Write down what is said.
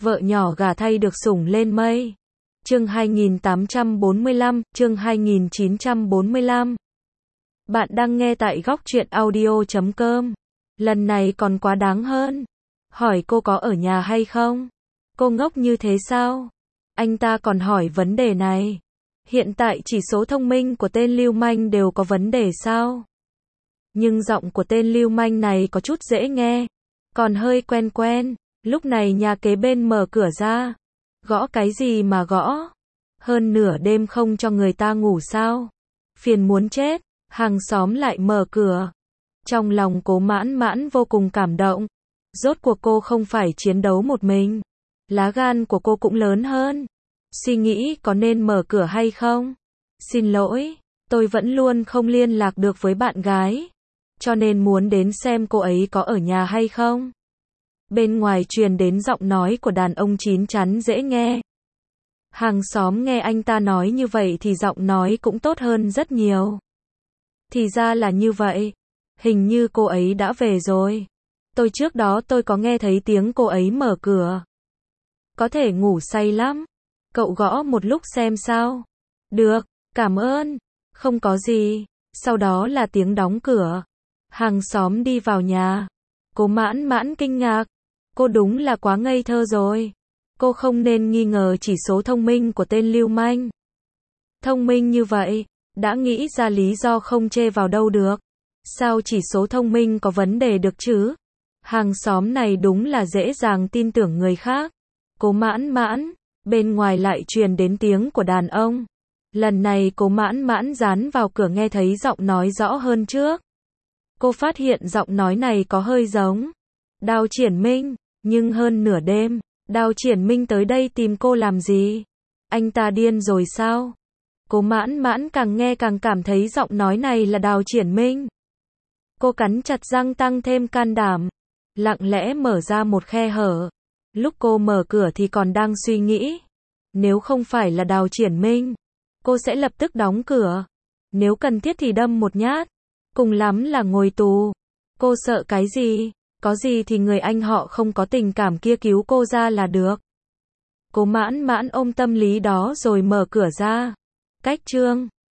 Vợ nhỏ gả thay được sủng lên mây. Chương 2845, chương 2945. Bạn đang nghe tại góc truyện audio.com. Lần này còn quá đáng hơn. Hỏi cô có ở nhà hay không? Cô ngốc như thế sao? Anh ta còn hỏi vấn đề này. Hiện tại chỉ số thông minh của tên lưu manh đều có vấn đề sao? Nhưng giọng của tên lưu manh này có chút dễ nghe, còn hơi quen quen. Lúc này nhà kế bên mở cửa ra. Gõ cái gì mà gõ? Hơn nửa đêm không cho người ta ngủ sao? Phiền muốn chết. Hàng xóm lại mở cửa. Trong lòng Cố Mãn Mãn vô cùng cảm động. Rốt cuộc cô không phải chiến đấu một mình. Lá gan của cô cũng lớn hơn. Suy nghĩ có nên mở cửa hay không? Xin lỗi, tôi vẫn luôn không liên lạc được với bạn gái, cho nên muốn đến xem cô ấy có ở nhà hay không. Bên ngoài truyền đến giọng nói của đàn ông chín chắn dễ nghe. Hàng xóm nghe anh ta nói như vậy thì giọng nói cũng tốt hơn rất nhiều. Thì ra là như vậy. Hình như cô ấy đã về rồi. Trước đó tôi có nghe thấy tiếng cô ấy mở cửa. Có thể ngủ say lắm. Cậu gõ một lúc xem sao. Được, cảm ơn. Không có gì. Sau đó là tiếng đóng cửa. Hàng xóm đi vào nhà. Cố Mãn Mãn kinh ngạc. Cô đúng là quá ngây thơ rồi. Cô không nên nghi ngờ chỉ số thông minh của tên lưu manh. Thông minh như vậy, đã nghĩ ra lý do không chê vào đâu được. Sao chỉ số thông minh có vấn đề được chứ? Hàng xóm này đúng là dễ dàng tin tưởng người khác. Cố Mãn Mãn, bên ngoài lại truyền đến tiếng của đàn ông. Lần này Cố Mãn Mãn dán vào cửa nghe thấy giọng nói rõ hơn trước. Cô phát hiện giọng nói này có hơi giống Đào Triển Minh, nhưng hơn nửa đêm, Đào Triển Minh tới đây tìm cô làm gì? Anh ta điên rồi sao? Cố Mãn Mãn càng nghe càng cảm thấy giọng nói này là Đào Triển Minh. Cô cắn chặt răng tăng thêm can đảm, lặng lẽ mở ra một khe hở. Lúc cô mở cửa thì còn đang suy nghĩ, nếu không phải là Đào Triển Minh, cô sẽ lập tức đóng cửa. Nếu cần thiết thì đâm một nhát, cùng lắm là ngồi tù. Cô sợ cái gì? Có gì thì người anh họ không có tình cảm kia cứu cô ra là được. Cố Mãn Mãn ôm tâm lý đó rồi mở cửa ra. Cách chương